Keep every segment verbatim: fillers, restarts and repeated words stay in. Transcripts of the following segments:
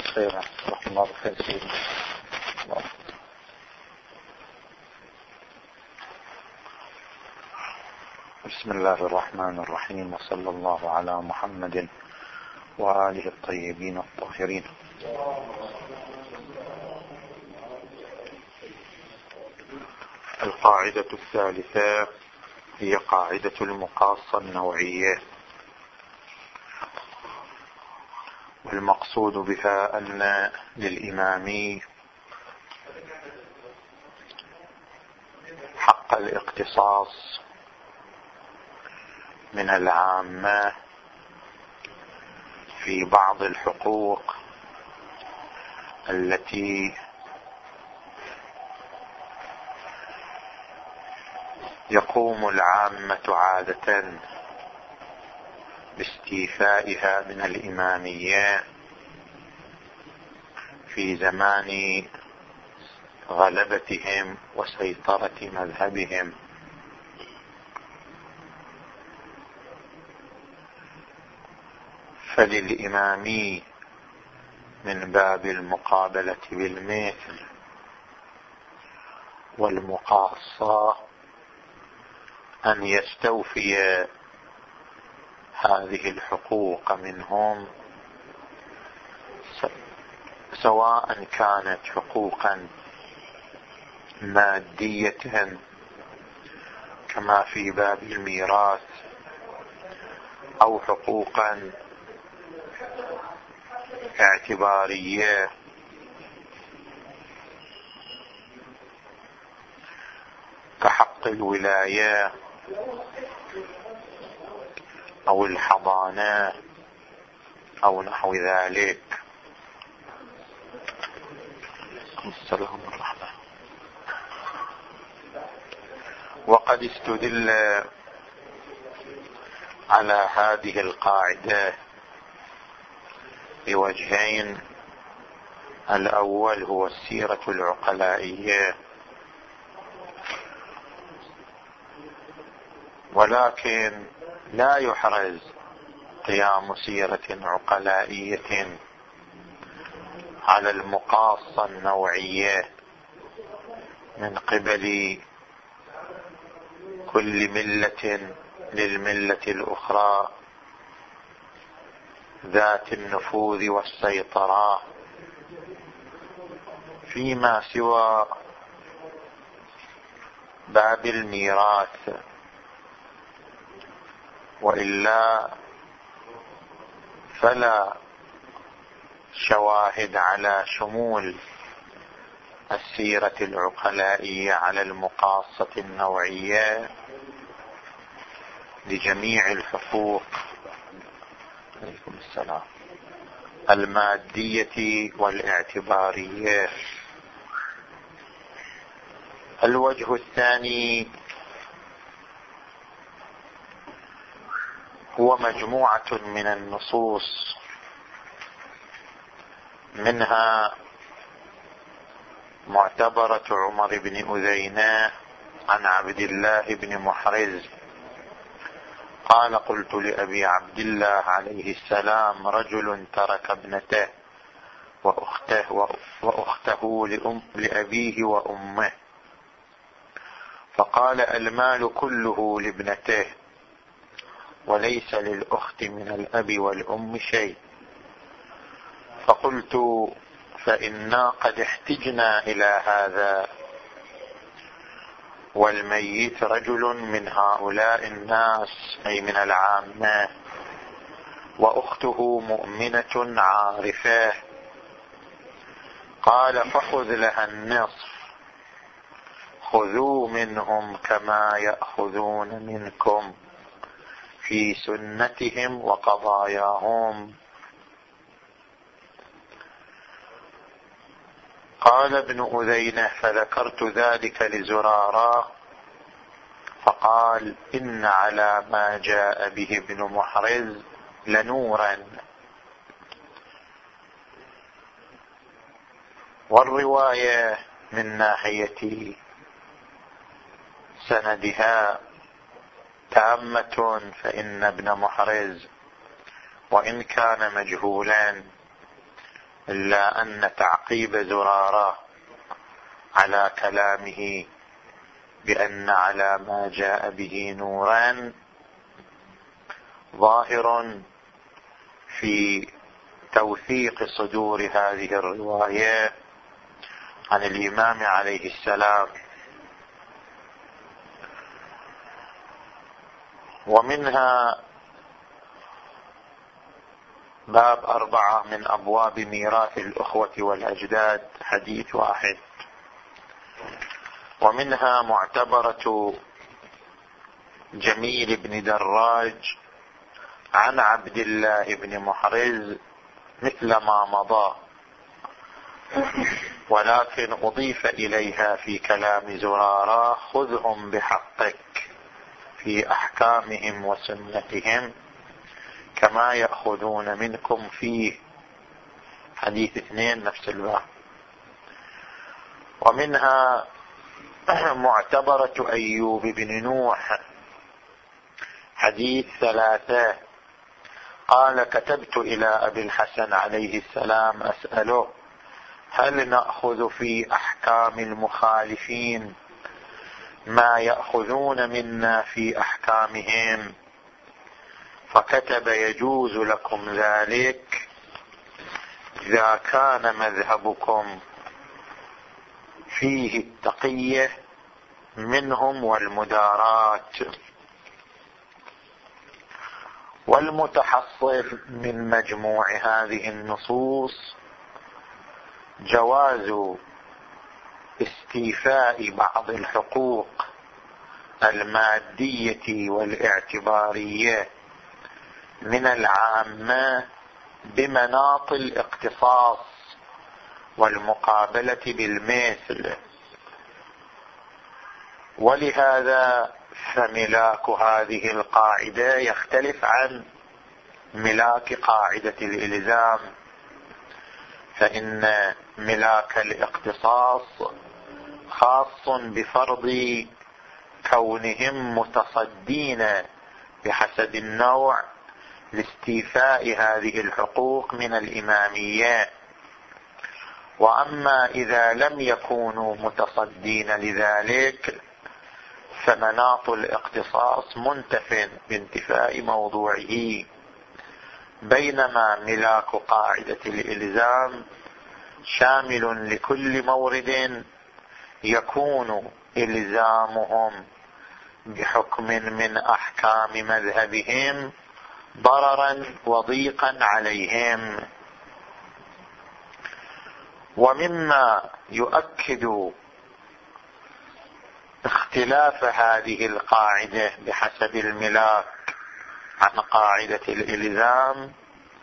الخير رحمه الله بالخير. بسم الله الرحمن الرحيم، وصلى الله على محمد وآله الطيبين الطاهرين. القاعدة الثالثة هي قاعدة المقاصة النوعية، والمقصود بها أن للإمام حق الاقتصاص من العامة في بعض الحقوق التي يقوم العامة عادة باستيفائها من الإمامية في زمان غلبتهم وسيطرة مذهبهم. فللإمام من باب المقابلة بالمثل والمقاصة أن يستوفي هذه الحقوق منهم، سواء كانت حقوقا مادية كما في باب الميراث، أو حقوقا اعتبارية كحق الولاية أو الحضانة أو نحو ذلك. السلام الرحمن. وقد استدل على هذه القاعدة بوجهين. الأول هو السيرة العقلائية، ولكن لا يحرز قيام سيرة عقلائية على المقاصة النوعية من قبل كل ملة للملة الأخرى ذات النفوذ والسيطرة فيما سوى باب الميراث، وإلا فلا شواهد على شمول السيرة العقلائية على المقاصة النوعية لجميع الحقوق عليكم السلام المادية والاعتبارية. الوجه الثاني هو مجموعة من النصوص، منها معتبرة عمر بن أذينة عن عبد الله بن محرز قال: قلت لأبي عبد الله عليه السلام: رجل ترك ابنته وأخته, وأخته لأم لأبيه وأمه، فقال: المال كله لابنته وليس للأخت من الأب والأم شيء. فقلت: فإنا قد احتجنا إلى هذا، والميت رجل من هؤلاء الناس أي من العامة، وأخته مؤمنة عارفة. قال: فخذ لها النصف، خذوا منهم كما يأخذون منكم في سنتهم وقضاياهم. قال ابن أذينة: فذكرت ذلك لزرارة فقال: إن على ما جاء به ابن محرز لنورا. والرواية من ناحية سندها تامة، فإن ابن محرز وإن كان مجهولا إلا أن تعقيب زرارة على كلامه بأن على ما جاء به نورا ظاهر في توثيق صدور هذه الرواية عن الإمام عليه السلام. ومنها باب أربعة من أبواب ميراث الأخوة والأجداد، حديث واحد. ومنها معتبرة جميل بن دراج عن عبد الله بن محرز مثل ما مضى، ولكن أضيف إليها في كلام زرارة: خذهم بحقك في أحكامهم وسنتهم كما يأخذون منكم فيه، حديث اثنين نفس الباب. ومنها معتبرة أيوب بن نوح، حديث ثلاثة، قال: كتبت إلى أبي الحسن عليه السلام أسأله: هل نأخذ في أحكام المخالفين ما يأخذون منا في أحكامهم؟ فكتب: يجوز لكم ذلك إذا كان مذهبكم فيه التقية منهم والمدارات. والمتحصل من مجموع هذه النصوص جواز استيفاء بعض الحقوق المادية والاعتبارية من العامة بمناط الاقتصاص والمقابلة بالمثل. ولهذا فملاك هذه القاعدة يختلف عن ملاك قاعدة الإلزام، فإن ملاك الاقتصاص خاص بفرض كونهم متصدين بحسب النوع لاستيفاء هذه الحقوق من الإمامية. وأما إذا لم يكونوا متصدين لذلك فمناط الاقتصاص منتف بانتفاء موضوعه، بينما ملاك قاعدة الإلزام شامل لكل مورد يكون إلزامهم بحكم من أحكام مذهبهم ضررا وضيقا عليهم. ومما يؤكد اختلاف هذه القاعدة بحسب الملاك عن قاعدة الإلزام،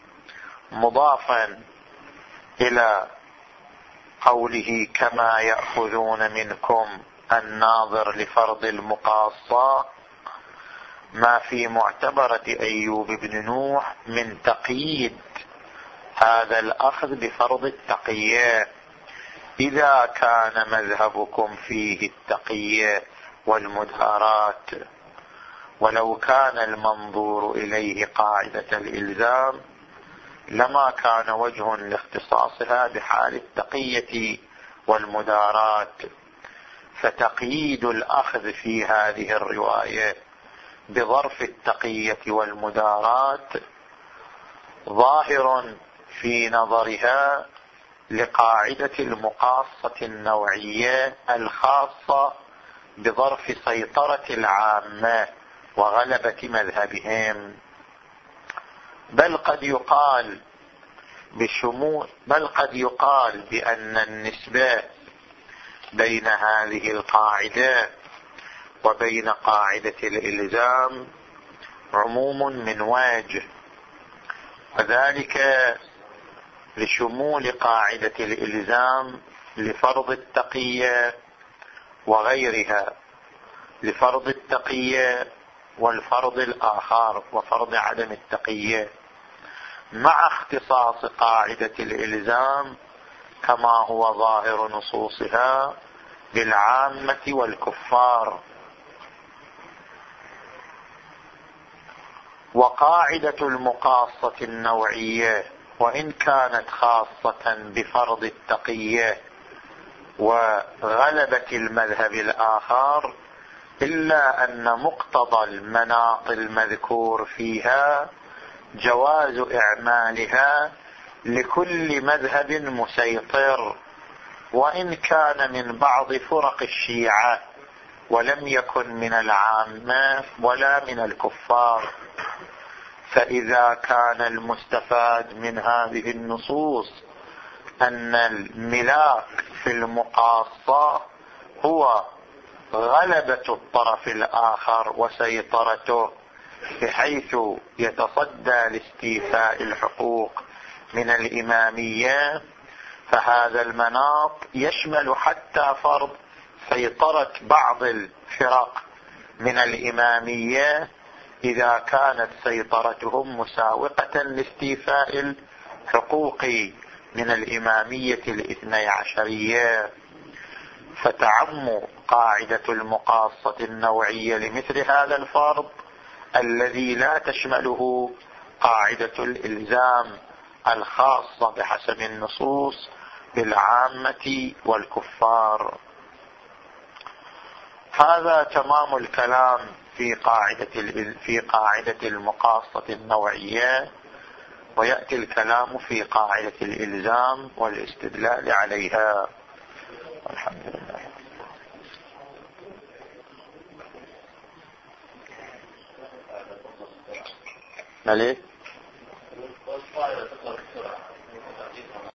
مضافا إلى قوله كما يأخذون منكم الناظر لفرض المقاصة، ما في معتبرة أيوب بن نوح من تقييد هذا الأخذ بفرض التقية إذا كان مذهبكم فيه التقية والمدارات. ولو كان المنظور إليه قاعدة الإلزام لما كان وجه لاختصاصها بحال التقية والمدارات، فتقييد الأخذ في هذه الرواية بظرف التقية والمدارات ظاهر في نظرها لقاعدة المقاصة النوعية الخاصة بظرف سيطرة العامة وغلبة مذهبهم. بل قد يقال بشمول بل قد يقال بأن النسبة بين هذه القاعدة وبين قاعدة الإلزام عموم من وجه، وذلك لشمول قاعدة الإلزام لفرض التقية وغيرها، لفرض التقية والفرض الآخر وفرض عدم التقية، مع اختصاص قاعدة الإلزام كما هو ظاهر نصوصها بالعامة والكفار. وقاعدة المقاصة النوعية وإن كانت خاصة بفرض التقية وغلبة المذهب الآخر، إلا أن مقتضى المناط المذكور فيها جواز إعمالها لكل مذهب مسيطر، وإن كان من بعض فرق الشيعة ولم يكن من العامة ولا من الكفار. فإذا كان المستفاد من هذه النصوص أن الملاك في المقاصة هو غلبة الطرف الآخر وسيطرته بحيث يتصدى لاستيفاء الحقوق من الإمامية، فهذا المناط يشمل حتى فرض سيطرة بعض الفرق من الإمامية إذا كانت سيطرتهم مساوقة لاستيفاء الحقوق من الإمامية الاثني عشرية. فتعم قاعدة المقاصة النوعية لمثل هذا الفرض الذي لا تشمله قاعدة الإلزام الخاصة بحسب النصوص بالعامة والكفار. هذا تمام الكلام في قاعدة في قاعدة المقاصة النوعية، ويأتي الكلام في قاعدة الإلزام والاستدلال عليها. الحمد لله. ملك